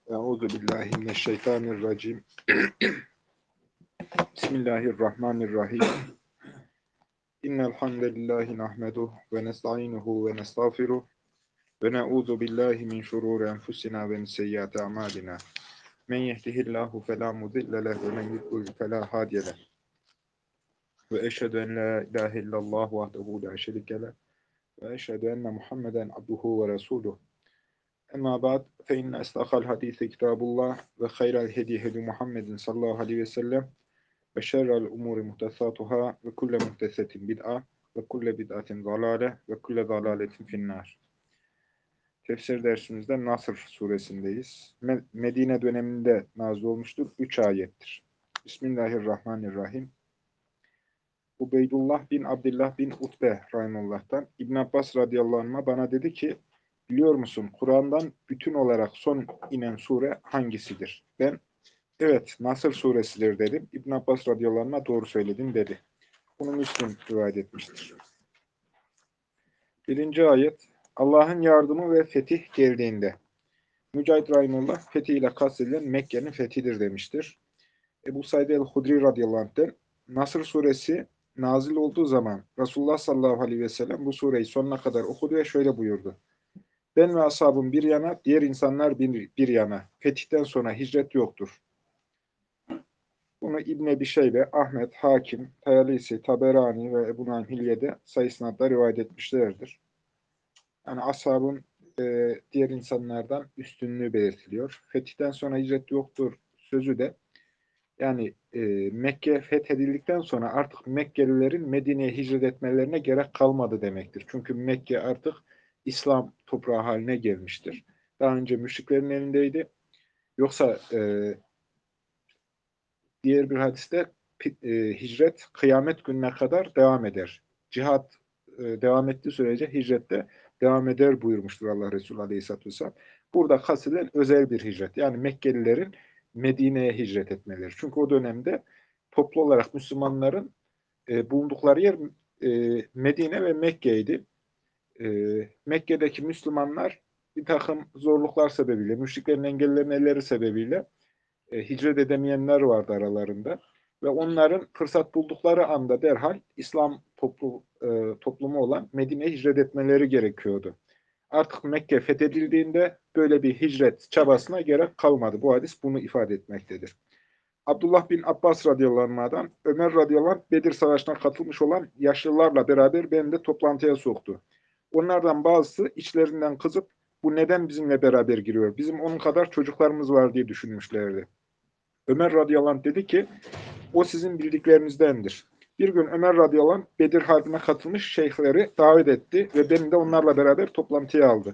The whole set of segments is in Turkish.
Euzu billahi mineşşeytanirracim. Bismillahirrahmanirrahim. İnnel hamdelellahi nahmeduhu ve nestainuhu ve nestağfiruh ve na'uzu billahi min şururi enfusina ve min seyyiati a'malina. Men yehdihillahu fela mudille lehu ve men yudlil fela hadiye lehu. Ve eşhedü en la ilahe illallah vahdehu la şerike lehu ve eşhedü enne Muhammeden abduhu ve resuluh. Emma ba'd fe inne estahal hadisi kitabullah ve hayral hedi hedi Muhammedin sallallahu aleyhi ve sellem ve şerrel umuri muhtesatuhâ ve kulle muhtesetin bid'a ve kulle bid'atin zalâle ve kulle zalâletin finnâr. Tefsir dersimizde Nasr suresindeyiz. Medine döneminde nazil olmuştur. 3 ayettir. Bismillahirrahmanirrahim. Ubeydullah bin Abdullah bin Utbe rahimullah'tan İbn Abbas radıyallahu anh'a bana dedi ki, biliyor musun Kur'an'dan bütün olarak son inen sure hangisidir? Ben, evet, Nasr suresidir dedim. İbn Abbas radıyallahu anh'a doğru söyledin dedi. Bunu Müslim rivayet etmiştir. 1. ayet, Allah'ın yardımı ve fetih geldiğinde. Mücahit rahimullah, fetih ile kastedilen Mekke'nin fethidir demiştir. Ebu Said el-Hudri radıyallahu anh'ten Nasr suresi nazil olduğu zaman Resulullah sallallahu aleyhi ve sellem bu sureyi sonuna kadar okudu ve şöyle buyurdu. Ben ve ashabım bir yana, diğer insanlar bir yana. Fetihten sonra hicret yoktur. Bunu İbn Ebi Şeybe, Ahmet, Hakim, Tayalisi, Taberani ve Ebu Naim Hilye'de sayısınatla rivayet etmişlerdir. Yani ashabın diğer insanlardan üstünlüğü belirtiliyor. Fetihten sonra hicret yoktur sözü de yani Mekke fethedildikten sonra artık Mekkelilerin Medine'ye hicret etmelerine gerek kalmadı demektir. Çünkü Mekke artık İslam toprağı haline gelmiştir. Daha önce müşriklerin elindeydi. Yoksa diğer bir hadiste hicret kıyamet gününe kadar devam eder. Cihat devam ettiği sürece hicrette devam eder buyurmuştur Allah Resulü Aleyhisselatü Vesselam. Burada kastedilen özel bir hicret. Yani Mekkelilerin Medine'ye hicret etmeleri. Çünkü o dönemde toplu olarak Müslümanların bulundukları yer Medine ve Mekke'ydi. Mekke'deki Müslümanlar bir takım zorluklar sebebiyle, müşriklerin engellerin elleri sebebiyle hicret edemeyenler vardı aralarında. Ve onların fırsat buldukları anda derhal İslam toplumu olan Medine'ye hicret etmeleri gerekiyordu. Artık Mekke fethedildiğinde böyle bir hicret çabasına gerek kalmadı. Bu hadis bunu ifade etmektedir. Abdullah bin Abbas radıyallahu anh'dan Ömer radıyallahu anh Bedir Savaşı'na katılmış olan yaşlılarla beraber beni de toplantıya soktu. Onlardan bazısı içlerinden kızıp bu neden bizimle beraber giriyor? Bizim onun kadar çocuklarımız var diye düşünmüşlerdi. Ömer radıyallahu anh dedi ki o sizin bildiklerinizdendir. Bir gün Ömer radıyallahu anh Bedir Harbi'ne katılmış şeyhleri davet etti ve beni de onlarla beraber toplantıya aldı.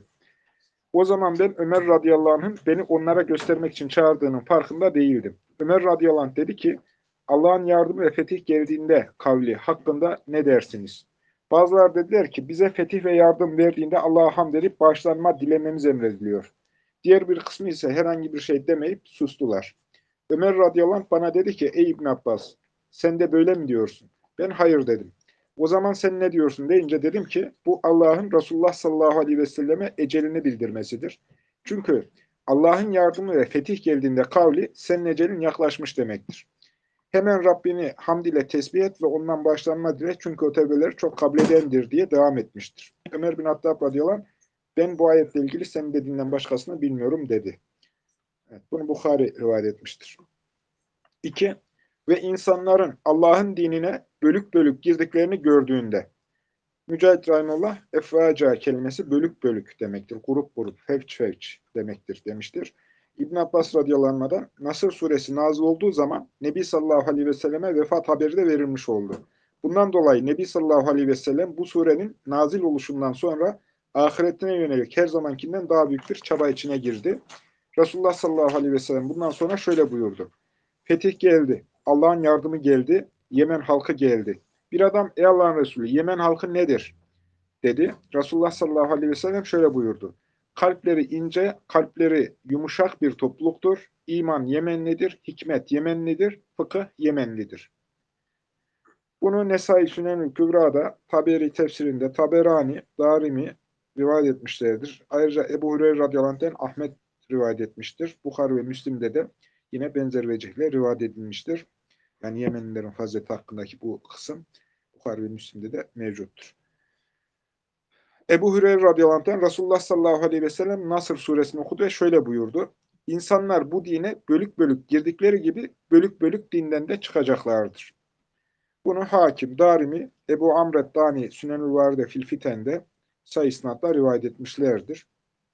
O zaman ben Ömer radıyallahu anh'ın beni onlara göstermek için çağırdığının farkında değildim. Ömer radıyallahu anh dedi ki Allah'ın yardımı ve fetih geldiğinde kavli hakkında ne dersiniz? Bazılar dediler ki bize fetih ve yardım verdiğinde Allah'a hamd edip bağışlanma dilememiz emrediliyor. Diğer bir kısmı ise herhangi bir şey demeyip sustular. Ömer radıyallahu anh bana dedi ki ey İbn Abbas sen de böyle mi diyorsun? Ben hayır dedim. O zaman sen ne diyorsun deyince dedim ki bu Allah'ın Resulullah sallallahu aleyhi ve selleme ecelini bildirmesidir. Çünkü Allah'ın yardımı ve fetih geldiğinde kavli senin ecelin yaklaşmış demektir. Hemen Rabbini hamd ile tesbih et ve ondan bağışlanma dile çünkü o tevbeleri çok kabul edendir diye devam etmiştir. Ömer bin Hattab radıyallahu anh ben bu ayetle ilgili senin dediğinden başkasını bilmiyorum dedi. Evet, bunu Bukhari rivayet etmiştir. 2. Ve insanların Allah'ın dinine bölük bölük girdiklerini gördüğünde. Mücahit Rahimullah, efvaca kelimesi bölük bölük demektir. Grup grup, fevç fevç demektir demiştir. İbn Abbas radıyallahu anh'dan Nasr suresi nazil olduğu zaman Nebi sallallahu aleyhi ve selleme vefat haberi de verilmiş oldu. Bundan dolayı Nebi sallallahu aleyhi ve sellem bu surenin nazil oluşundan sonra ahiretine yönelik her zamankinden daha büyük bir çaba içine girdi. Resulullah sallallahu aleyhi ve sellem bundan sonra şöyle buyurdu. Fetih geldi. Allah'ın yardımı geldi. Yemen halkı geldi. Bir adam ey Allah'ın Resulü Yemen halkı nedir? Dedi. Resulullah sallallahu aleyhi ve sellem şöyle buyurdu. Kalpleri ince, kalpleri yumuşak bir topluluktur. İman Yemenlidir, hikmet Yemenlidir, fıkıh Yemenlidir. Bunu Nesai Sünen-i Kübra'da, Taberi tefsirinde, Taberani, Darimi rivayet etmişlerdir. Ayrıca Ebu Hureyre radıyallahu anh'ten Ahmet rivayet etmiştir. Bukhari ve Müslim'de de yine benzer vecihle rivayet edilmiştir. Yani Yemenlilerin fazileti hakkındaki bu kısım Bukhari ve Müslim'de de mevcuttur. Ebu Hüreyre radıyallahu anh Resulullah sallallahu aleyhi ve sellem Nasr suresini okudu ve şöyle buyurdu. İnsanlar bu dine bölük bölük girdikleri gibi bölük bölük dinden de çıkacaklardır. Bunu Hakim, Darimi, Ebu Amret Dani Sünenül Varide fil Fiten'de sayı isnatla rivayet etmişlerdir.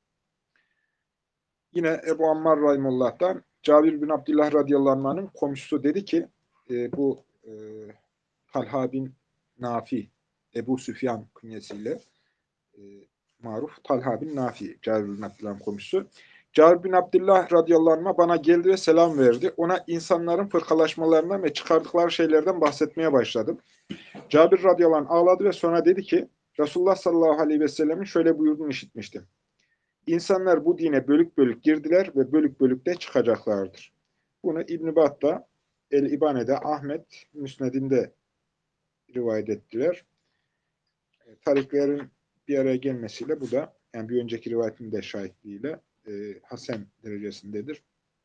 Yine Ebu Ammar Rahimullah'tan Cabir bin Abdullah radıyallahu anh'ın komşusu dedi ki bu Talha bin Nafi, Ebu Süfyan künyesiyle e, maruf Talha bin Nafi, Cabir bin Abdullah'ın komşusu. Cabir bin Abdullah radıyallahu anh'a bana geldi ve selam verdi. Ona insanların fırkalaşmalarından ve çıkardıkları şeylerden bahsetmeye başladım. Cabir radıyallahu anh ağladı ve sonra dedi ki Resulullah sallallahu aleyhi ve sellemin şöyle buyurduğunu işitmiştim. İnsanlar bu dine bölük bölük girdiler ve bölük bölük de çıkacaklardır. Bunu İbn-i Battah, El-İbane'de, Ahmet Müsned'inde rivayet ettiler. Tariklerin bir araya gelmesiyle bu da yani bir önceki rivayetin de şahitliğiyle hasen derecesindedir.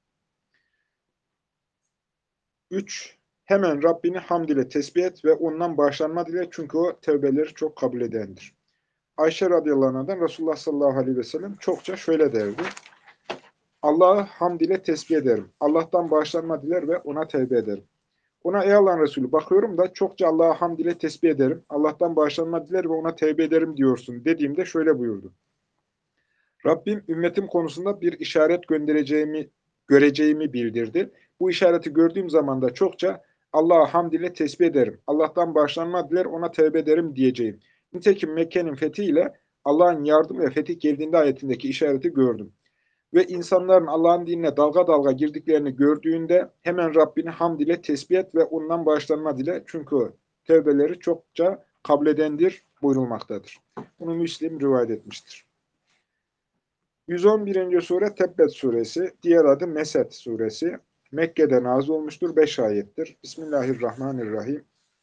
3. Hemen Rabbini hamd ile tesbih et ve ondan bağışlanma dile çünkü o tevbeleri çok kabul edendir. Ayşe radıyallahu anh'dan Resulullah sallallahu aleyhi ve sellem çokça şöyle derdi. Allah'ı hamd ile tesbih ederim. Allah'tan bağışlanma diler ve ona tevbe ederim. Ona ey Allah'ın Resulü bakıyorum da çokça Allah'a hamd ile tesbih ederim. Allah'tan bağışlanma diler ve ona tevbe ederim diyorsun dediğimde şöyle buyurdu. Rabbim ümmetim konusunda bir işaret göreceğimi bildirdi. Bu işareti gördüğüm zaman da çokça Allah'a hamd ile tesbih ederim. Allah'tan bağışlanma diler, ona tevbe ederim diyeceğim. Nitekim Mekke'nin fethiyle Allah'ın yardım ve fetih geldiğinde ayetindeki işareti gördüm. Ve insanların Allah'ın dinine dalga dalga girdiklerini gördüğünde hemen Rabbini hamd ile tesbih et ve ondan bağışlanma dile. Çünkü tevbeleri çokça kabul edendir buyurulmaktadır. Bunu Müslim rivayet etmiştir. 111. sure Tebbet suresi, diğer adı Mesed suresi. Mekke'de nazil olmuştur. 5 ayettir. Bismillahirrahmanirrahim.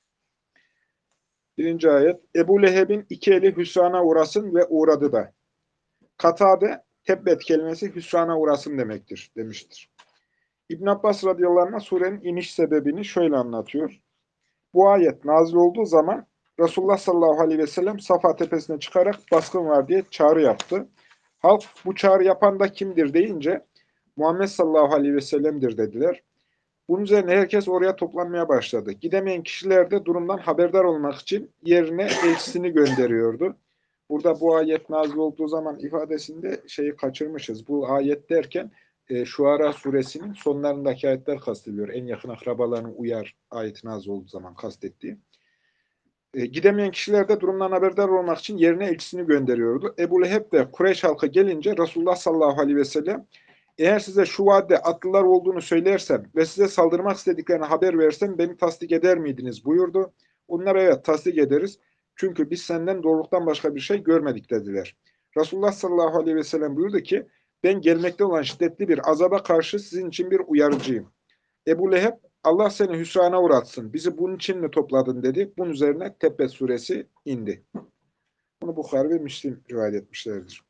1. ayet. Ebu Leheb'in iki eli hüsrana uğrasın ve uğradı da. Katade, Tebbet kelimesi hüsrana uğrasın demektir, demiştir. İbn Abbas radıyallahu anh surenin iniş sebebini şöyle anlatıyor. Bu ayet nazil olduğu zaman Resulullah sallallahu aleyhi ve sellem Safa tepesine çıkarak baskın var diye çağrı yaptı. Halk bu çağrı yapan da kimdir deyince Muhammed sallallahu aleyhi ve sellem'dir dediler. Bunun üzerine herkes oraya toplanmaya başladı. Gidemeyen kişiler de durumdan haberdar olmak için yerine elçisini gönderiyordu. Burada bu ayet nazil olduğu zaman ifadesinde şeyi kaçırmışız. Bu ayet derken Şuara suresinin sonlarındaki ayetler kastediliyor. En yakın akrabalarını uyar ayet nazil olduğu zaman kastettiği. Gidemeyen kişiler de durumdan haberdar olmak için yerine elçisini gönderiyordu. Ebu Leheb ve Kureyş halkı gelince Resulullah sallallahu aleyhi ve sellem eğer size şu vadede atlılar olduğunu söylersem ve size saldırmak istediklerini haber versem beni tasdik eder miydiniz buyurdu. Onlar evet tasdik ederiz. Çünkü biz senden doğruluktan başka bir şey görmedik dediler. Resulullah sallallahu aleyhi ve sellem buyurdu ki ben gelmekte olan şiddetli bir azaba karşı sizin için bir uyarıcıyım. Ebu Leheb Allah seni hüsrana uğratsın. Bizi bunun için mi topladın dedi. Bunun üzerine Tebbet suresi indi. Bunu Bukhari ve Müslim rivayet etmişlerdir.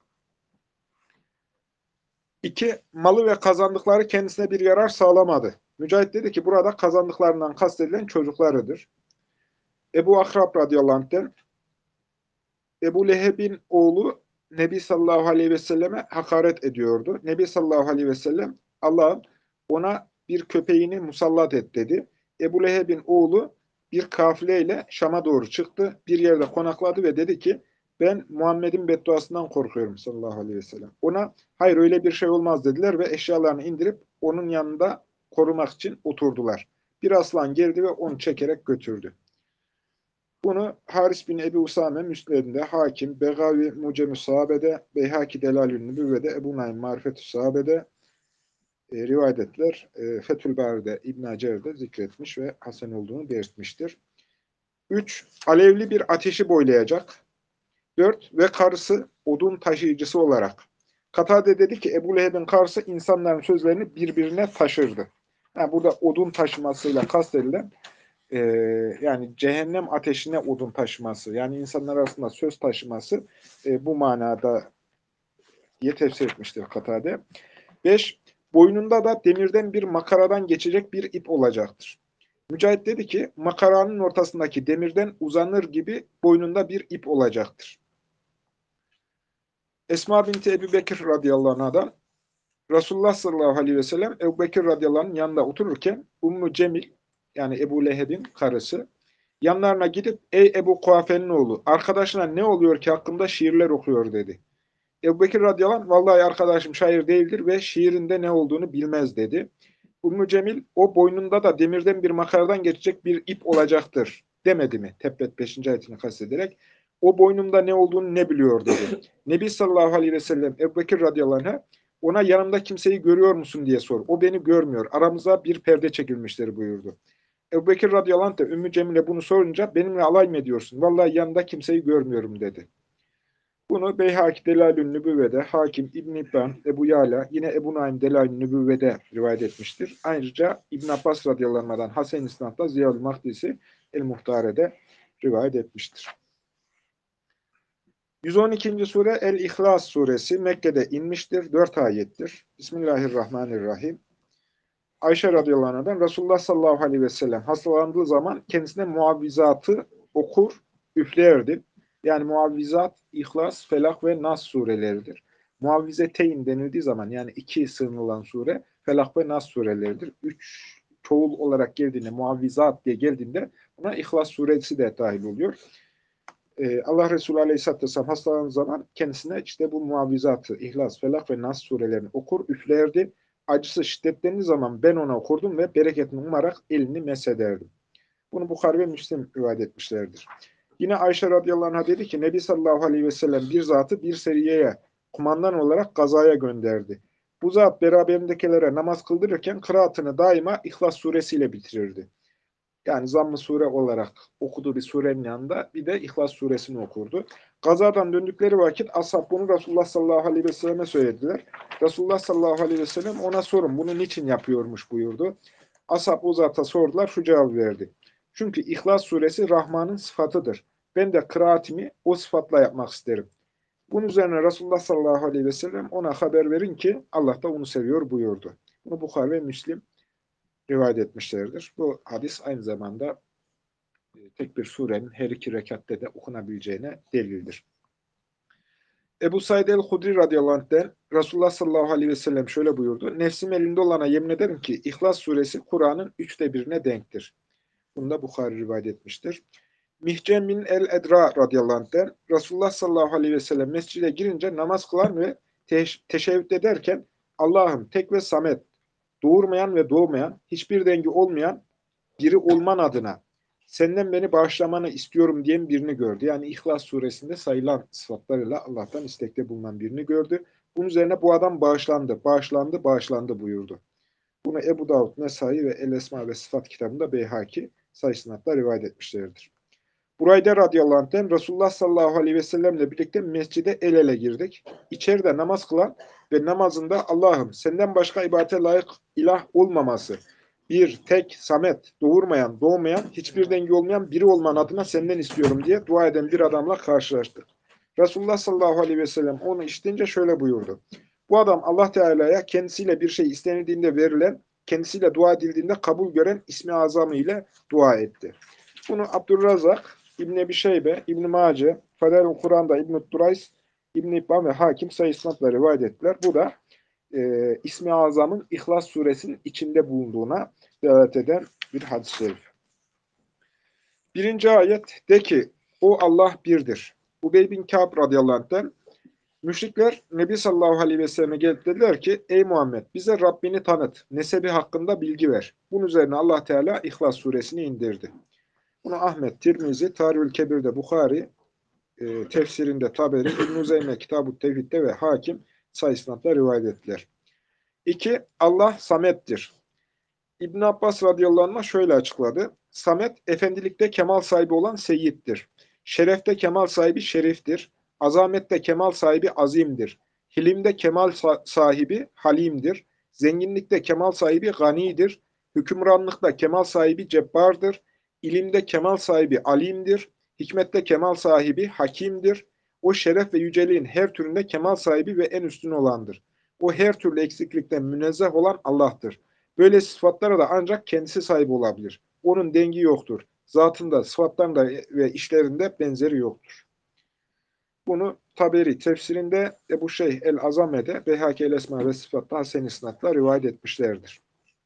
2. Malı ve kazandıkları kendisine bir yarar sağlamadı. Mücahit dedi ki burada kazandıklarından kastedilen çocuklarıdır. Ebu Akrab radıyallahu anh'ten Ebu Leheb'in oğlu Nebi sallallahu aleyhi ve selleme hakaret ediyordu. Nebi sallallahu aleyhi ve sellem Allah'ım ona bir köpeğini musallat et dedi. Ebu Leheb'in oğlu bir kafileyle Şam'a doğru çıktı. Bir yerde konakladı ve dedi ki ben Muhammed'in bedduasından korkuyorum sallallahu aleyhi ve sellem. Ona hayır öyle bir şey olmaz dediler ve eşyalarını indirip onun yanında korumak için oturdular. Bir aslan geldi ve onu çekerek götürdü. Bunu Haris bin Ebi Usame Müsned'inde, Hakim, Begavi Mucem-i Sahabe'de, Beyhaki Delalül Nübüvve'de, Ebu Naim Marifet-ü Sahabe'de rivayet ettiler. Fethül Bari'de, İbn Hacer'de zikretmiş ve hasen olduğunu belirtmiştir. 3. Alevli bir ateşi boylayacak. 4. Ve karısı odun taşıyıcısı olarak. Katade dedi ki Ebu Leheb'in karısı insanların sözlerini birbirine taşırdı. Yani burada odun taşımasıyla kastedilen yani cehennem ateşine odun taşıması, yani insanlar arasında söz taşıması bu manada diye tefsir etmiştir Katade. 5. Boynunda da demirden bir makaradan geçecek bir ip olacaktır. Mücahit dedi ki, makaranın ortasındaki demirden uzanır gibi boynunda bir ip olacaktır. Esma binti Ebu Bekir radıyallahu anh'dan Resulullah sallallahu aleyhi ve sellem Ebu Bekir radıyallahu anh'ın yanında otururken Ümmü Cemil, yani Ebu Leheb'in karısı, yanlarına gidip ey Ebu Kuafe'nin oğlu arkadaşına ne oluyor ki hakkında şiirler okuyor dedi. Ebu Bekir radıyallahu anh vallahi arkadaşım şair değildir ve şiirinde ne olduğunu bilmez dedi. Ümmü Cemil o boynunda da demirden bir makaradan geçecek bir ip olacaktır demedi mi? Tebbet 5. ayetini kastederek o boynumda ne olduğunu ne biliyor dedi. Nebi sallallahu aleyhi ve sellem Ebu Bekir radıyallahu anh'a ona yanımda kimseyi görüyor musun diye sor. O beni görmüyor. Aramıza bir perde çekilmiştir buyurdu. Ebu Bekir radıyallahu anh da Ümmü Cemil'e bunu sorunca benimle alay mı ediyorsun? Vallahi yanında kimseyi görmüyorum dedi. Bunu Beyhaki Delail-ü Nübüvve'de, Hakim, İbn İbban, Ebu Yala, yine Ebu Naim Delail-ü Nübüvve'de rivayet etmiştir. Ayrıca İbn Abbas radıyallahu anh'dan Hasan-ı İsnad'da Ziyad-ül Mahdisi El-Muhtare'de rivayet etmiştir. 112. sure El-İhlas suresi Mekke'de inmiştir. 4 ayettir. Bismillahirrahmanirrahim. Ayşe radıyallahu anh'dan Resulullah sallallahu aleyhi ve sellem hastalandığı zaman kendisine muavvizatı okur, üflerdi. Yani muavvizat, İhlas, Felak ve Nas sureleridir. Muavvizeteyn denildiği zaman yani iki sığınılan sure Felak ve Nas sureleridir. Üç çoğul olarak geldiğinde, muavvizat diye geldiğinde buna İhlas suresi de dahil oluyor. Allah Resulü Aleyhisselatü Vesselam hastalandığı zaman kendisine işte bu muavvizatı, İhlas, Felak ve Nas surelerini okur, üflerdi. Acısı şiddetlendiği zaman ben ona okurdum ve bereketini umarak elini mesederdim. Bunu Bukhari ve Müslim rivayet etmişlerdir. Yine Ayşe radıyallahu anh'a dedi ki Nebi sallallahu aleyhi ve sellem bir zatı bir seriyeye kumandan olarak gazaya gönderdi. Bu zat beraberindekilere namaz kıldırırken kıraatını daima İhlas suresiyle bitirirdi. Yani zamm-ı sure olarak okuduğu bir surenin yanında bir de İhlas suresini okurdu. Gazadan döndükleri vakit ashab bunu Resulullah sallallahu aleyhi ve selleme söylediler. Resulullah sallallahu aleyhi ve sellem ona sorun bunu niçin yapıyormuş buyurdu. Ashab o zata sordular şu cevabı verdi. Çünkü İhlas suresi Rahman'ın sıfatıdır. Ben de kıraatimi o sıfatla yapmak isterim. Bunun üzerine Resulullah sallallahu aleyhi ve sellem ona haber verin ki Allah da onu seviyor buyurdu. Bunu Bukhari ve Müslim rivayet etmişlerdir. Bu hadis aynı zamanda tek bir surenin her iki rekatte de okunabileceğine delildir. Ebu Said el-Hudri radıyallahu anh'den Resulullah sallallahu aleyhi ve sellem şöyle buyurdu. Nefsim elinde olana yemin ederim ki İhlas suresi Kur'an'ın 1/3'üne denktir. Bunu da Bukhari rivayet etmiştir. Mihcem bin el-Edra radıyallahu anh'den Resulullah sallallahu aleyhi ve sellem mescide girince namaz kılan ve teşehhüd ederken Allah'ım tek ve samet, doğurmayan ve doğmayan, hiçbir dengi olmayan biri olman adına senden beni bağışlamanı istiyorum diyen birini gördü. Yani İhlas suresinde sayılan sıfatlarıyla Allah'tan istekte bulunan birini gördü. Bunun üzerine bu adam bağışlandı, bağışlandı, bağışlandı buyurdu. Bunu Ebu Davud, Nesai ve El-Esma ve Sıfat kitabında Beyhaki sayısınatla rivayet etmişlerdir. Burayda radıyallahu anh'ten Resulullah sallallahu aleyhi ve sellemle birlikte mescide el ele girdik. İçeride namaz kılan ve namazında Allah'ım senden başka ibadete layık ilah olmaması, bir, tek, samet, doğurmayan, doğmayan, hiçbir dengi olmayan biri olman adına senden istiyorum diye dua eden bir adamla karşılaştık. Resulullah sallallahu aleyhi ve sellem onu işitince şöyle buyurdu. Bu adam Allah Teala'ya kendisiyle bir şey istenildiğinde verilen, kendisiyle dua edildiğinde kabul gören ismi azamı ile dua etti. Bunu Abdurrazak, İbn Ebi Şeybe, İbn Mace, Fadel-ül Kur'an'da İbn Durays, İbn İbban ve Hakim sayısınatla rivayet ettiler. Bu da İsmi Azam'ın İhlas suresinin içinde bulunduğuna delalet eden bir hadis-i şerif. 1. ayet de ki o Allah birdir. Ubey bin Kâb radıyallahu anh'ten müşrikler Nebi sallallahu aleyhi ve selleme gelip dediler ki ey Muhammed bize Rabbini tanıt, nesebi hakkında bilgi ver. Bunun üzerine Allah Teala İhlas suresini indirdi. Bunu Ahmet, Tirmizi, Tarihül Kebir'de Bukhari, tefsirinde Taberi, İbn-i Zeyme, Kitab-ı Tevhid'de ve Hakim sayısınatla rivayet ettiler. 2. Allah Samet'tir. İbn Abbas radıyallahu anh şöyle açıkladı. Samet, efendilikte kemal sahibi olan seyyiddir. Şerefte kemal sahibi şeriftir. Azamette kemal sahibi azimdir. Hilimde kemal sahibi halimdir. Zenginlikte kemal sahibi ganidir. Hükümranlıkta kemal sahibi cebbardır. İlimde kemal sahibi alimdir. Hikmette kemal sahibi hakimdir. O şeref ve yüceliğin her türünde kemal sahibi ve en üstün olandır. O her türlü eksiklikten münezzeh olan Allah'tır. Böyle sıfatlara da ancak kendisi sahip olabilir. Onun dengi yoktur. Zatında, sıfatlarında ve işlerinde benzeri yoktur. Bunu Taberi tefsirinde Ebu Şeyh el-Azame'de Beyhaki el-Esma ve Sıfat'ta Hasen-i İsnad'la rivayet etmişlerdir.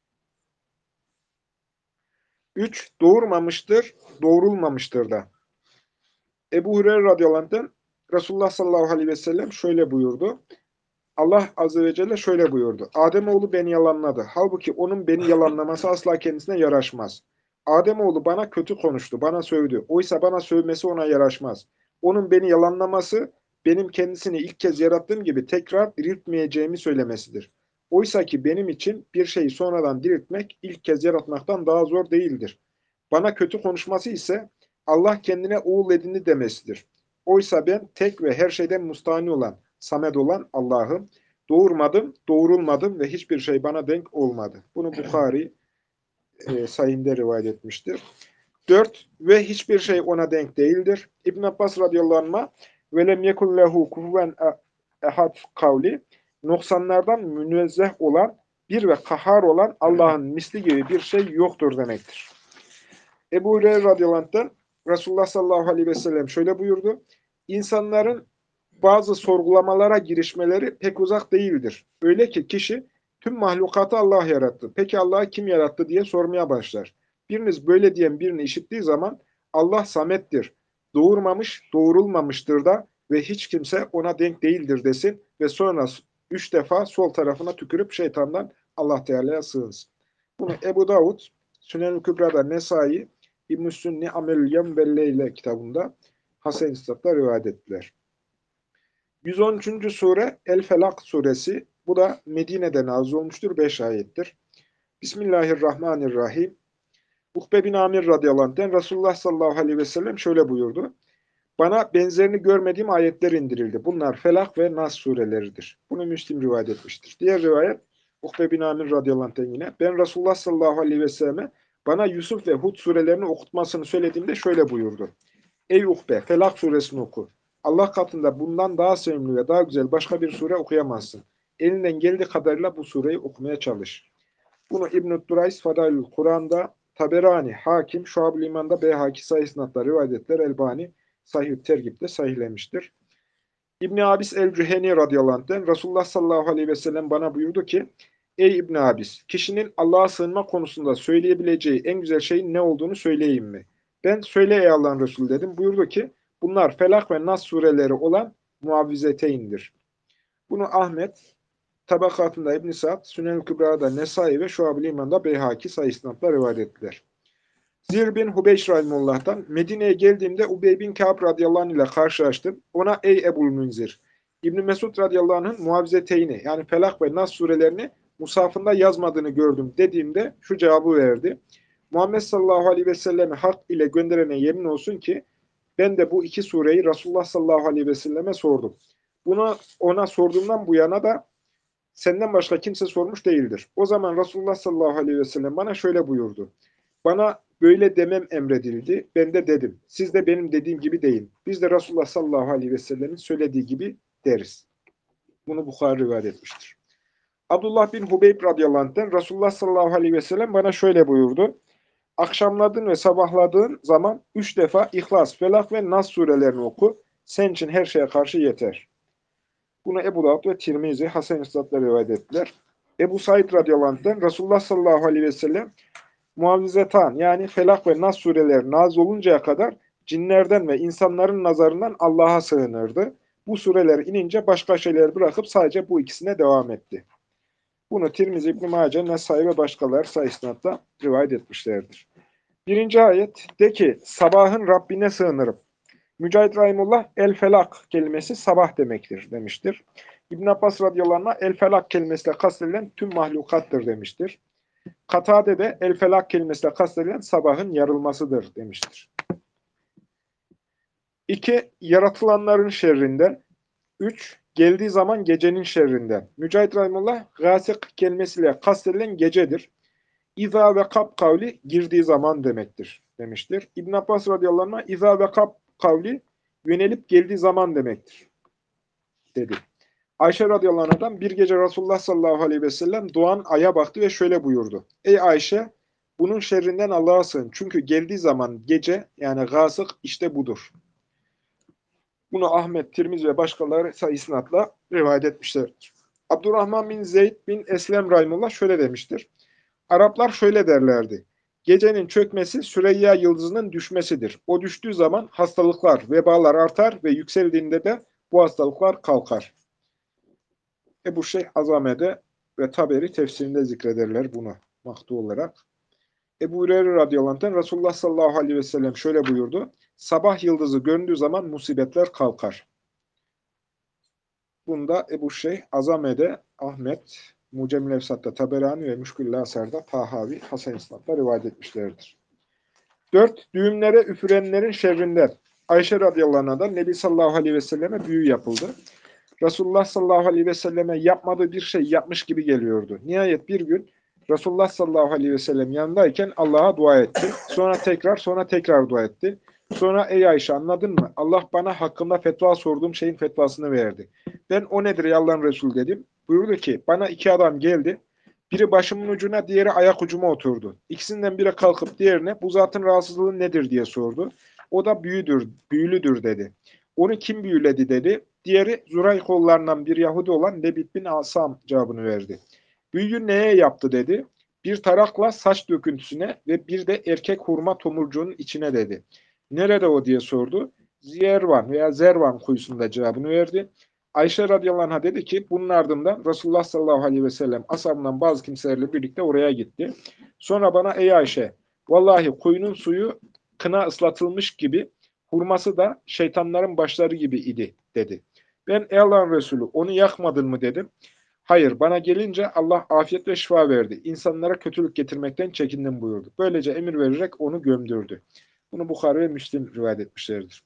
3. Doğurmamıştır, doğrulmamıştır da. Ebu Hureyre radıyallahu anh'ten Resulullah sallallahu aleyhi ve sellem şöyle buyurdu. Allah azze ve celle şöyle buyurdu. Ademoğlu beni yalanladı. Halbuki onun beni yalanlaması asla kendisine yaraşmaz. Ademoğlu bana kötü konuştu, bana sövdü. Oysa bana sövmesi ona yaraşmaz. Onun beni yalanlaması, benim kendisini ilk kez yarattığım gibi tekrar diriltmeyeceğimi söylemesidir. Oysa ki benim için bir şeyi sonradan diriltmek, ilk kez yaratmaktan daha zor değildir. Bana kötü konuşması ise Allah kendine oğul edindi demesidir. Oysa ben tek ve her şeyden müstahni olan, samed olan Allah'ım, doğurmadım, doğurulmadım ve hiçbir şey bana denk olmadı. Bunu Bukhari Sahih'inde rivayet etmiştir. 4. Ve hiçbir şey ona denk değildir. İbn Abbas radıyallahu anh ve lem yekun lehu kufuven ehad kavli, noksanlardan münezzeh olan, bir ve kahhar olan Allah'ın misli gibi bir şey yoktur demektir. Ebu Hureyre radıyallahu anh'tan Resulullah sallallahu aleyhi ve sellem şöyle buyurdu. İnsanların bazı sorgulamalara girişmeleri pek uzak değildir. Öyle ki kişi tüm mahlukatı Allah yarattı. Peki Allah'ı kim yarattı diye sormaya başlar. Biriniz böyle diyen birini işittiği zaman Allah samettir, doğurmamış, doğurulmamıştır da ve hiç kimse ona denk değildir desin ve sonra 3 defa sol tarafına tükürüp şeytandan Allah Teala'ya sığınsın. Bunu Ebu Davud, Sünen-ül Kübra'da Nesai, İbn-i Sünni Amelül Yem ve Leyle kitabında Hasen-i İsnad'da rivayet ettiler. 113. sure El-Felak suresi. Bu da Medine'de nazil olmuştur. 5 ayettir. Bismillahirrahmanirrahim. Ukbe bin Amir radıyallahu anh'ten Resulullah sallallahu aleyhi ve sellem şöyle buyurdu. Bana benzerini görmediğim ayetler indirildi. Bunlar Felak ve Nas sureleridir. Bunu Müslim rivayet etmiştir. Diğer rivayet Ukbe bin Amir radıyallahu anh'ten yine. Ben Resulullah sallallahu aleyhi ve selleme bana Yusuf ve Hud surelerini okutmasını söylediğimde şöyle buyurdu. Ey Ukbe, Felak suresini oku. Allah katında bundan daha sevimli ve daha güzel başka bir sure okuyamazsın. Elinden geldiği kadarıyla bu sureyi okumaya çalış. Bunu İbn-i Durays Fadailül Kur'an'da, Taberani, Hakim, Şuab-ül İman'da Beyhaki Sahih İsnad'da rivayet ettiler. Elbani Sahih-ü Tergib'de sahihlemiştir. İbn Abis el-Cüheni radıyallahu anh'ten Resulullah sallallahu aleyhi ve sellem bana buyurdu ki, Ey İbn Abis, kişinin Allah'a sığınma konusunda söyleyebileceği en güzel şeyin ne olduğunu söyleyeyim mi? Ben söyle ey Allah'ın Resulü dedim. Buyurdu ki, bunlar Felak ve Nas sureleri olan muavvizeteyndir. Bunu Ahmet, Tabakatında İbn-i Sa'd, Sünen-ül Kübra'da Nesai ve Şuab-ül İman'da Beyhaki Sahih İsnad'da rivayet ettiler. Zir bin Hubeyş rahimullah'tan Medine'ye geldiğimde Ubey bin Ka'b radıyallahu anh ile karşılaştım. Ona ey Ebul Münzir, İbn Mesud radıyallahu anh'ın muavizeteyni yani Felak ve Nas surelerini musafında yazmadığını gördüm dediğimde şu cevabı verdi. Muhammed sallallahu aleyhi ve selleme hak ile gönderene yemin olsun ki ben de bu iki sureyi Resulullah sallallahu aleyhi ve selleme sordum. Bunu ona sorduğumdan bu yana da senden başka kimse sormuş değildir. O zaman Resulullah sallallahu aleyhi ve sellem bana şöyle buyurdu. Bana böyle demem emredildi. Ben de dedim. Siz de benim dediğim gibi deyin. Biz de Resulullah sallallahu aleyhi ve sellemin söylediği gibi deriz. Bunu Bukhari rivayet etmiştir. Abdullah bin Hubeyb radıyallahu anh'ten Resulullah sallallahu aleyhi ve sellem bana şöyle buyurdu. Akşamladığın ve sabahladığın zaman 3 defa İhlas, Felak ve Nas surelerini oku. Senin için her şeye karşı yeter. Bunu Ebu Davud ve Tirmizi Hasen-i İsnad'la rivayet ettiler. Ebu Said radıyallahu anh'ten Resulullah sallallahu aleyhi ve sellem muavvizetan yani Felak ve Nas sureleri nazil oluncaya kadar cinlerden ve insanların nazarından Allah'a sığınırdı. Bu sureler inince başka şeyler bırakıp sadece bu ikisine devam etti. Bunu Tirmizi, İbn-i Mace, Nesai ve başkaları Sahih İsnad'da rivayet etmişlerdir. 1. ayet de ki sabahın Rabbine sığınırım. Mücahit Rahimullah el-felak kelimesi sabah demektir demiştir. İbn Abbas radıyallahu anh el-felak kelimesiyle kastedilen tüm mahlukattır demiştir. Katade de el-felak kelimesiyle kastedilen sabahın yarılmasıdır demiştir. 2. Yaratılanların şerrinden. 3. Geldiği zaman gecenin şerrinden. Mücahit Rahimullah gâsık kelimesiyle kastedilen gecedir. İza ve kap kavli girdiği zaman demektir demiştir. İbn Abbas radıyallahu anh İza ve kap kavli yönelip geldiği zaman demektir dedi. Ayşe radıyallahu anh'dan bir gece Resulullah sallallahu aleyhi ve sellem doğan aya baktı ve şöyle buyurdu. Ey Ayşe, bunun şerrinden Allah'a sığın. Çünkü geldiği zaman gece, yani gâsık, işte budur. Bunu Ahmet, Tirmizi ve başkaları isnatla rivayet etmişlerdir. Abdurrahman bin Zeyd bin Eslem Rahimullah şöyle demiştir. Araplar şöyle derlerdi. Gecenin çökmesi Süreyya yıldızının düşmesidir. O düştüğü zaman hastalıklar, vebalar artar ve yükseldiğinde de bu hastalıklar kalkar. Ebu Şeyh Azame'de ve Taberi tefsirinde zikrederler bunu maktu olarak. Ebu Hureyre radıyallahu anh'ten Resulullah sallallahu aleyhi ve sellem şöyle buyurdu. Sabah yıldızı göründüğü zaman musibetler kalkar. Bunda Ebu Şeyh Azame'de, Ahmet, Mucem-i Lefsat'ta Taberani ve Müşkül-i Asar'da Tahavi, Hasan İsnad'da rivayet etmişlerdir. 4. Düğümlere üfürenlerin şerrinden. Ayşe radıyallahu anh'dan Nebi sallallahu aleyhi ve selleme büyü yapıldı. Resulullah sallallahu aleyhi ve selleme yapmadığı bir şey yapmış gibi geliyordu. Nihayet bir gün Resulullah sallallahu aleyhi ve sellem yanındayken Allah'a dua etti. Sonra tekrar dua etti. Sonra ey Ayşe, anladın mı? Allah bana hakkında fetva sorduğum şeyin fetvasını verdi. Ben o nedir ey Allah'ın Resulü dedim. Buyurdu ki bana iki adam geldi. Biri başımın ucuna, diğeri ayak ucuma oturdu. İkisinden biri kalkıp diğerine bu zatın rahatsızlığı nedir diye sordu. O da büyülüdür dedi. Onu kim büyüledi dedi. Diğeri Zuraykollarından bir Yahudi olan Lebit bin Asam cevabını verdi. Büyüyü neye yaptı dedi. Bir tarakla saç döküntüsüne ve bir de erkek hurma tomurcuğunun içine dedi. Nerede o diye sordu. Zervan veya Zervan kuyusunda cevabını verdi. Ayşe radıyallahu anh'a dedi ki bunun ardından Resulullah sallallahu aleyhi ve sellem ashabından bazı kimselerle birlikte oraya gitti. Sonra bana ey Ayşe, vallahi kuyunun suyu kına ıslatılmış gibi, hurması da şeytanların başları gibi idi dedi. Ben ey Allah'ın Resulü onu yakmadın mı dedim. Hayır, bana gelince Allah afiyet ve şifa verdi. İnsanlara kötülük getirmekten çekindim buyurdu. Böylece emir vererek onu gömdürdü. Bunu Bukhari ve Müslim rivayet etmişlerdir.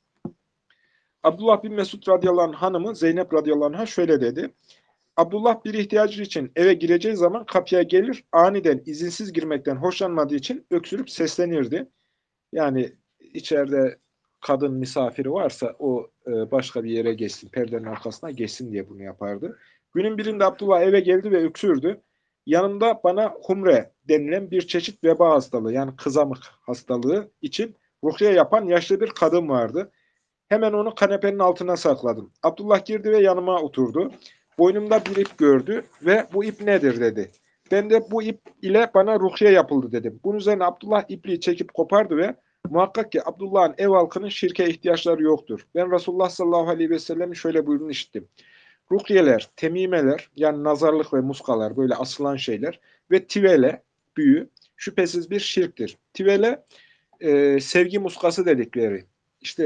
Abdullah bin Mesud radıyallahu anh hanımı Zeynep radıyallahu anh'a şöyle dedi. Abdullah bir ihtiyacı için eve gireceği zaman kapıya gelir, aniden izinsiz girmekten hoşlanmadığı için öksürüp seslenirdi. Yani içeride kadın misafiri varsa o başka bir yere geçsin, perdenin arkasına geçsin diye bunu yapardı. Günün birinde Abdullah eve geldi ve öksürdü. Yanımda bana humre denilen bir çeşit veba hastalığı, yani kızamık hastalığı için rukiye yapan yaşlı bir kadın vardı. Hemen onu kanepenin altına sakladım. Abdullah girdi ve yanıma oturdu. Boynumda bir ip gördü ve bu ip nedir dedi. Ben de bu ip ile bana rukiye yapıldı dedim. Bunun üzerine Abdullah ipliği çekip kopardı ve muhakkak ki Abdullah'ın ev halkının şirke ihtiyaçları yoktur. Ben Resulullah sallallahu aleyhi ve sellem'in şöyle buyruğunu işittim. Rukiyeler, temimeler, yani nazarlık ve muskalar, böyle asılan şeyler ve tivele, büyü şüphesiz bir şirktir. Tivele sevgi muskası dedikleri. İşte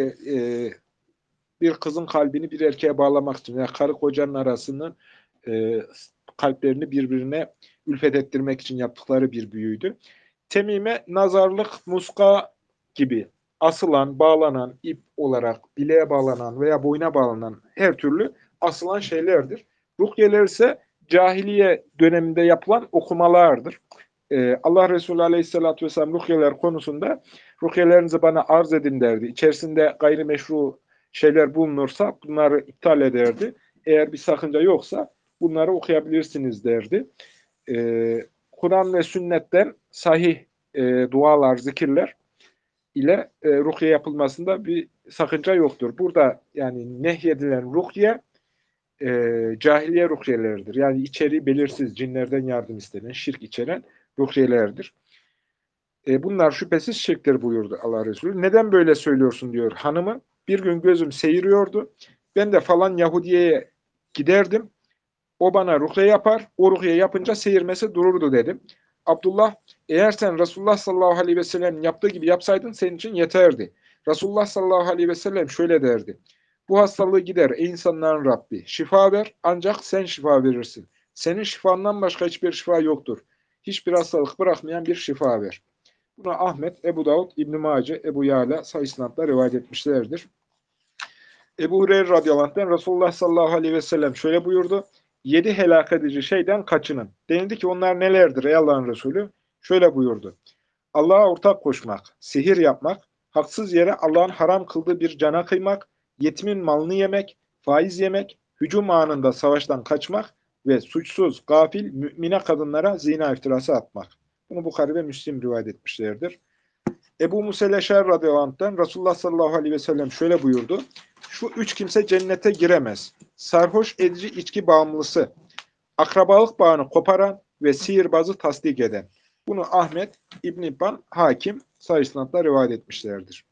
bir kızın kalbini bir erkeğe bağlamak için, yani karı kocanın arasının kalplerini birbirine ülfet ettirmek için yaptıkları bir büyüydü. Temime, nazarlık, muska gibi asılan, bağlanan, ip olarak bileğe bağlanan veya boyuna bağlanan her türlü asılan şeylerdir. Rukiyeler ise cahiliye döneminde yapılan okumalardır. Allah Resulü Aleyhisselatü Vesselam rukiyeler konusunda rukiyelerinizi bana arz edin derdi. İçerisinde gayrimeşru şeyler bulunursa bunları iptal ederdi. Eğer bir sakınca yoksa bunları okuyabilirsiniz derdi. Kur'an ve sünnetten sahih dualar, zikirler ile rukiye yapılmasında bir sakınca yoktur. Burada yani nehyedilen rukiye cahiliye rukiyeleridir. Yani içeriği belirsiz, cinlerden yardım istenen, şirk içeren rukiyelerdir. Bunlar şüphesiz şirktir buyurdu Allah Resulü. Neden böyle söylüyorsun diyor hanımı. Bir gün gözüm seyiriyordu. Ben de falan Yahudiye'ye giderdim. O bana rukiye yapar. O rukiye yapınca seyirmesi dururdu dedim. Abdullah, eğer sen Resulullah sallallahu aleyhi ve sellem yaptığı gibi yapsaydın senin için yeterdi. Resulullah sallallahu aleyhi ve sellem şöyle derdi. Bu hastalığı gider ey insanların Rabbi. Şifa ver ancak sen şifa verirsin. Senin şifandan başka hiçbir şifa yoktur. Hiçbir hastalık bırakmayan bir şifa ver. Buna Ahmet, Ebu Davud, İbn-i Mace, Ebu Yala sahih isnadla rivayet etmişlerdir. Ebu Hureyre radıyallahu anh'ten Resulullah sallallahu aleyhi ve sellem şöyle buyurdu. 7 helak edici şeyden kaçının. Denildi ki onlar nelerdir ey Allah'ın Resulü? Şöyle buyurdu. Allah'a ortak koşmak, sihir yapmak, haksız yere Allah'ın haram kıldığı bir cana kıymak, yetimin malını yemek, faiz yemek, hücum anında savaştan kaçmak ve suçsuz, gafil, mümine kadınlara zina iftirası atmak. Bunu Bukhari ve Müslim rivayet etmişlerdir. Ebu Musa el-Eş'ari radıyallahu anh'tan Resulullah sallallahu aleyhi ve sellem şöyle buyurdu. Şu üç kimse cennete giremez. Sarhoş edici içki bağımlısı, akrabalık bağını koparan ve sihirbazı tasdik eden. Bunu Ahmet, İbn-i İbban, Hakim, sahih isnadla rivayet etmişlerdir.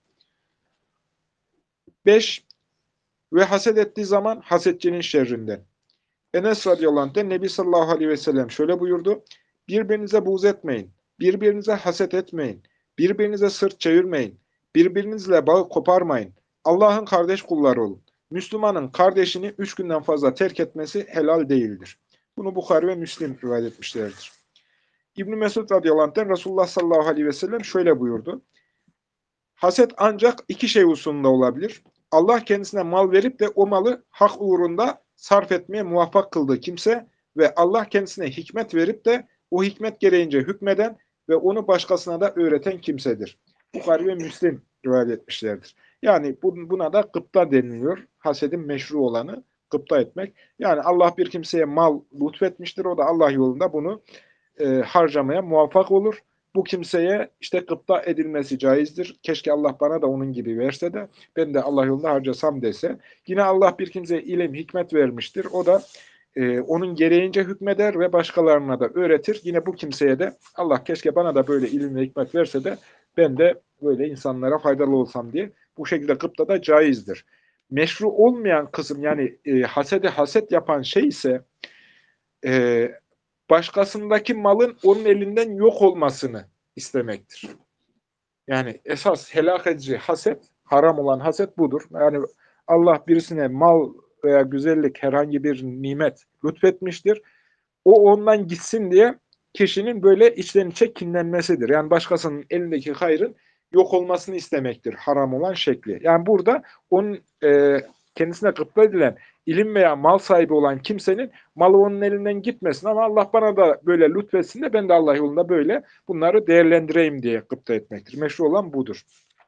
5. Ve haset ettiği zaman hasetçinin şerrinden. Enes radıyallahu anh'ten Nebi sallallahu aleyhi ve sellem şöyle buyurdu. Birbirinize buğz etmeyin, birbirinize haset etmeyin, birbirinize sırt çevirmeyin, birbirinizle bağı koparmayın. Allah'ın kardeş kulları olun. Müslümanın kardeşini 3 günden fazla terk etmesi helal değildir. Bunu Bukhari ve Müslim rivayet etmişlerdir. İbn-i Mesud radıyallahu anh'ten Resulullah sallallahu aleyhi ve sellem şöyle buyurdu. Haset ancak iki şey hususunda olabilir. Allah kendisine mal verip de o malı hak uğrunda sarf etmeye muvaffak kıldığı kimse ve Allah kendisine hikmet verip de o hikmet gereğince hükmeden ve onu başkasına da öğreten kimsedir. Bukhari ve Müslim rivayet etmişlerdir. Yani buna da gıpta deniliyor. Hasedin meşru olanı gıpta etmek. Yani Allah bir kimseye mal lütfetmiştir. O da Allah yolunda bunu harcamaya muvaffak olur. Bu kimseye işte gıpta edilmesi caizdir. Keşke Allah bana da onun gibi verse de ben de Allah yolunda harcasam dese. Yine Allah bir kimseye ilim, hikmet vermiştir. O da onun gereğince hükmeder ve başkalarına da öğretir. Yine bu kimseye de Allah keşke bana da böyle ilim ve hikmet verse de ben de böyle insanlara faydalı olsam diye bu şekilde gıpta da caizdir. Meşru olmayan kısım yani hasede haset yapan şey ise e, başkasındaki malın onun elinden yok olmasını istemektir. Yani esas helak edici haset, haram olan haset budur. Yani Allah birisine mal veya güzellik, herhangi bir nimet lütfetmiştir. O ondan gitsin diye kişinin böyle içten içe kinlenmesidir. Yani başkasının elindeki hayrın yok olmasını istemektir haram olan şekli. Yani burada onun kendisine gıpta edilen ilim veya mal sahibi olan kimsenin malı onun elinden gitmesin ama Allah bana da böyle lütfetsin de ben de Allah yolunda böyle bunları değerlendireyim diye gıpta etmektir. Meşru olan budur.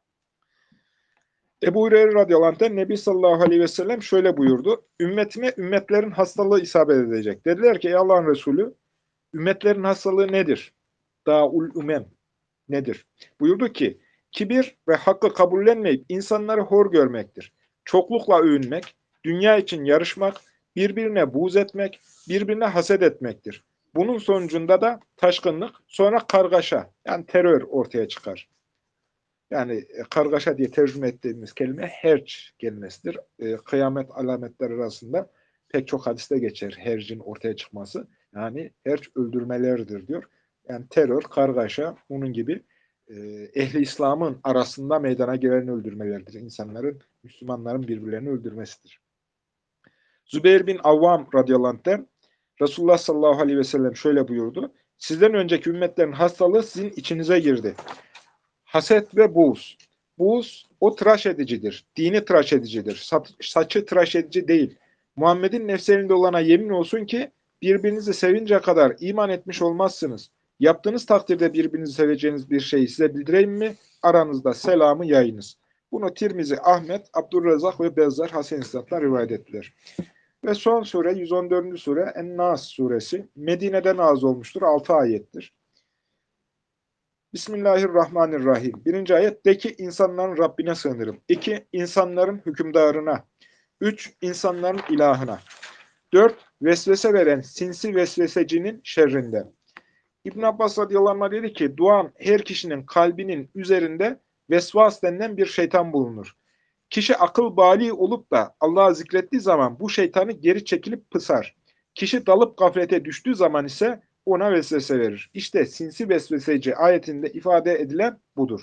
Ebu Hureyre radıyallahu anh'ten Nebi sallallahu aleyhi ve sellem şöyle buyurdu. Ümmetime ümmetlerin hastalığı isabet edecek. Dediler ki ey Allah'ın Resulü ümmetlerin hastalığı nedir? Dâul ümem nedir? Buyurdu ki kibir ve hakkı kabullenmeyip insanları hor görmektir. Çoklukla övünmek, dünya için yarışmak, birbirine buğz etmek, birbirine haset etmektir. Bunun sonucunda da taşkınlık, sonra kargaşa yani terör ortaya çıkar. Yani kargaşa diye tercüme ettiğimiz kelime herç kelimesidir. Kıyamet alametleri arasında pek çok hadiste geçer hercin ortaya çıkması. Yani herç öldürmelerdir diyor. Yani terör, kargaşa, bunun gibi ehli İslam'ın arasında meydana gelen öldürmelerdir. İnsanların, Müslümanların birbirlerini öldürmesidir. Zübeyir bin Avvam radıyallahu anh'ten Resulullah sallallahu aleyhi ve sellem şöyle buyurdu. Sizden önceki ümmetlerin hastalığı sizin içinize girdi. Haset ve buğz. Buğz o tıraş edicidir. Dini tıraş edicidir. Saçı tıraş edici değil. Muhammed'in nefslerinde olana yemin olsun ki birbirinizi sevince kadar iman etmiş olmazsınız. Yaptığınız takdirde birbirinizi seveceğiniz bir şeyi size bildireyim mi? Aranızda selamı yayınız. Bunu Tirmizi, Ahmet, Abdurrezzak ve Bezzar Hasen İsnat'tan rivayet ettiler. Ve son sure 114. sure En-Nas suresi Medine'de nazil olmuştur. 6 ayettir. Bismillahirrahmanirrahim. Birinci ayet, de ki insanların Rabbine sığınırım. 2. İnsanların hükümdarına. 3. İnsanların ilahına. 4. Vesvese veren sinsi vesvesecinin şerrinden. İbn Abbas radıyallahu anh dedi ki, duan her kişinin kalbinin üzerinde vesvas denilen bir şeytan bulunur. Kişi akıl bali olup da Allah'ı zikrettiği zaman bu şeytanı geri çekilip pısar. Kişi dalıp gaflete düştüğü zaman ise ona vesvese verir. İşte sinsi vesveseci ayetinde ifade edilen budur.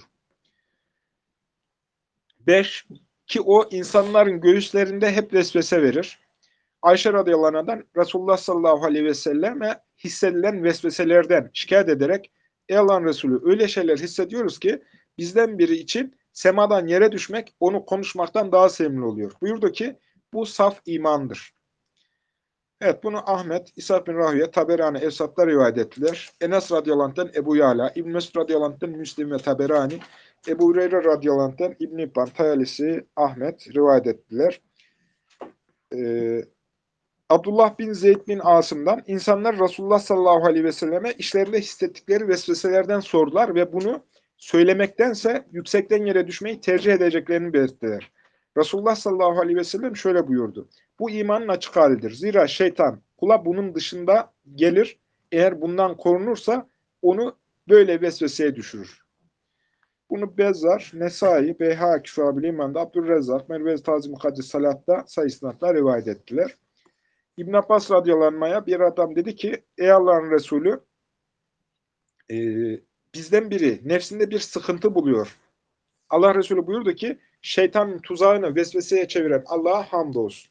5. Ki o insanların göğüslerinde hep vesvese verir. Ayşe radıyallahu anh'dan Resulullah sallallahu aleyhi ve selleme hissedilen vesveselerden şikayet ederek ey Allah'ın Resulü öyle şeyler hissediyoruz ki bizden biri için semadan yere düşmek onu konuşmaktan daha sevimli oluyor. Buyurdu ki bu saf imandır. Evet bunu Ahmet, İshak bin Rahüye, Taberani, Evsat'ta rivayet ettiler. Enes radıyallahu anh'tan Ebu Yala, İbn Mesud radıyallahu anh'tan Müslim ve Taberani, Ebu Hureyre radıyallahu anh'tan İbn İbban, Tayalisi, Ahmet rivayet ettiler. Abdullah bin Zeyd bin Asım'dan insanlar Resulullah sallallahu aleyhi ve selleme işlerinde hissettikleri vesveselerden sordular ve bunu söylemektense yüksekten yere düşmeyi tercih edeceklerini belirttiler. Resulullah sallallahu aleyhi ve sellem şöyle buyurdu. Bu imanın açık halidir. Zira şeytan kula bunun dışında gelir. Eğer bundan korunursa onu böyle vesveseye düşürür. Bunu Bezzar, Nesai, Beyhaki Şuab-ül İman'da, Abdülrezzak, Mervez Tazi Mukaddis Salat'ta sayı isnatla rivayet ettiler. İbn Abbas radıyallahu anh'a bir adam dedi ki, ey Allah'ın Resulü, e, bizden biri nefsinde bir sıkıntı buluyor. Allah Resulü buyurdu ki, şeytanın tuzağını vesveseye çeviren Allah'a hamdolsun.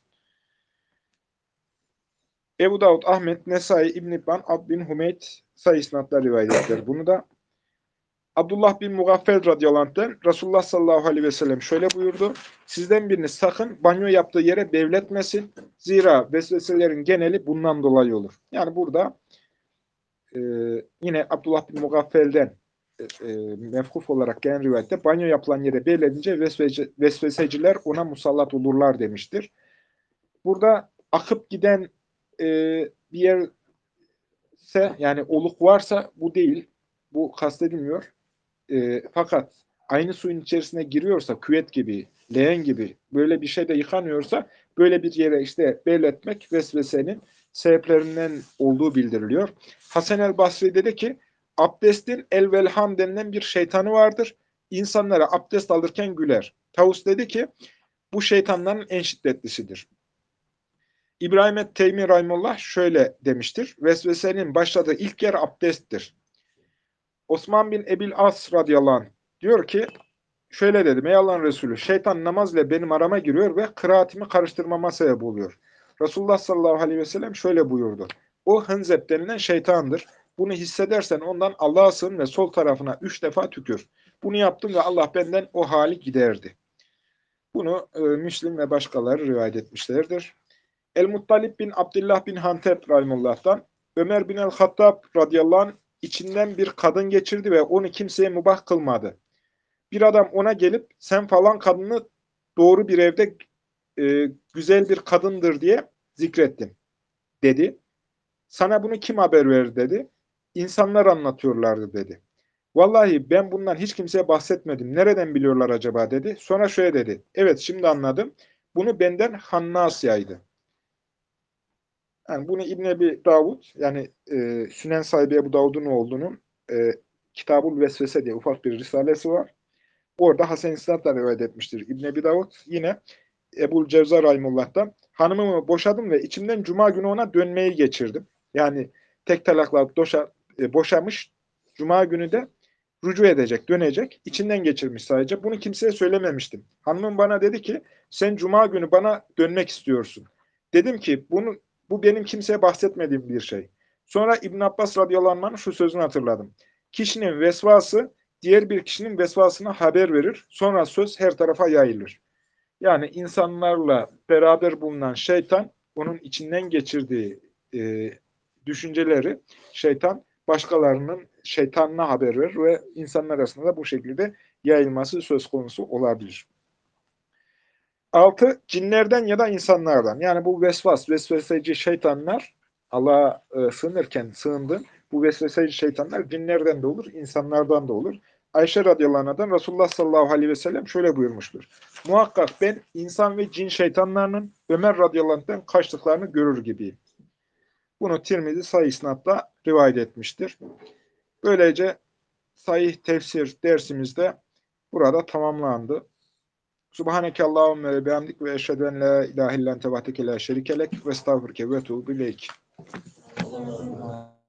Ebu Davud, Ahmet, Nesai, İbn İbban, Abd bin Hümeyd sayı isnatla rivayet ettiler. Bunu da Abdullah bin Mugaffel radıyallahu anh'ten Resulullah sallallahu aleyhi ve sellem şöyle buyurdu. Sizden biriniz sakın banyo yaptığı yere bevletmesin. Zira vesveselerin geneli bundan dolayı olur. Yani burada yine Abdullah bin Mugaffel'den mevkuf olarak gelen rivayette banyo yapılan yere bevledince vesveseciler ona musallat olurlar demiştir. Burada akıp giden bir yerse yani oluk varsa bu değil. Bu kastedilmiyor. Fakat aynı suyun içerisine giriyorsa küvet gibi, leğen gibi böyle bir şeyde yıkanıyorsa böyle bir yere işte belletmek vesvesenin sebeplerinden olduğu bildiriliyor. Hasan el Basri dedi ki abdestin el-velham denilen bir şeytanı vardır. İnsanlara abdest alırken güler. Tavus dedi ki bu şeytanların en şiddetlisidir. İbrahim et-Teymi Rahimullah şöyle demiştir. Vesvesenin başladığı ilk yer abdesttir. Osman bin Ebil As radıyallahu anh diyor ki şöyle dedi. Ey Allah'ın Resulü şeytan namaz ile benim arama giriyor ve kıraatimi karıştırmama sebep oluyor. Resulullah sallallahu aleyhi ve sellem şöyle buyurdu. O hınzep denilen şeytandır. Bunu hissedersen ondan Allah'a sığın ve sol tarafına 3 defa tükür. Bunu yaptım ve Allah benden o hali giderdi. Bunu Müslim ve başkaları rivayet etmişlerdir. El-Muttalib bin Abdullah bin Hanteb rahimullah'tan Ömer bin el-Hattab radıyallahu anh içinden bir kadın geçirdi ve onu kimseye mübah kılmadı. Bir adam ona gelip sen falan kadını doğru bir evde güzel bir kadındır diye zikrettin dedi. Sana bunu kim haber verir dedi. İnsanlar anlatıyorlardı dedi. Vallahi ben bundan hiç kimseye bahsetmedim. Nereden biliyorlar acaba dedi. Sonra şöyle dedi. Evet şimdi anladım. Bunu benden Hannasya'ydı. Yani bunu İbn Ebi Davud yani Sünen sahibi Ebu Davud'un olduğunu Kitabul Vesvese diye ufak bir risalesi var. Orada Hasan İsnad'la rivayet etmiştir. İbn Ebi Davud yine Ebul Cevza Rahimullah'tan hanımımı boşadım ve içimden cuma günü ona dönmeyi geçirdim. Yani tek talakla boşamış, cuma günü de rücu edecek, dönecek. İçinden geçirmiş sadece. Bunu kimseye söylememiştim. Hanımım bana dedi ki sen cuma günü bana dönmek istiyorsun. Dedim ki bu benim kimseye bahsetmediğim bir şey. Sonra İbn Abbas radıyallahu anh'ın şu sözünü hatırladım. Kişinin vesvası diğer bir kişinin vesvasına haber verir. Sonra söz her tarafa yayılır. Yani insanlarla beraber bulunan şeytan onun içinden geçirdiği düşünceleri şeytan başkalarının şeytanına haber verir ve insanlar arasında da bu şekilde yayılması söz konusu olabilir. 6. Cinlerden ya da insanlardan. Yani bu vesveseci şeytanlar Allah'a sığınırken sığındı. Bu vesveseci şeytanlar cinlerden de olur, insanlardan da olur. Ayşe radıyallahu anh'dan Resulullah sallallahu aleyhi ve sellem şöyle buyurmuştur. Muhakkak ben insan ve cin şeytanlarının Ömer radıyallahu anh'tan kaçtıklarını görür gibiyim. Bunu Tirmizi sahih isnatla rivayet etmiştir. Böylece sahih tefsir dersimizde burada tamamlandı. Subhaneke Allahümme ve bihamdik ve eşhedü en la ilahe illen tevahdeke la şerikelek ve estağfurke ve tuğbu ileyk.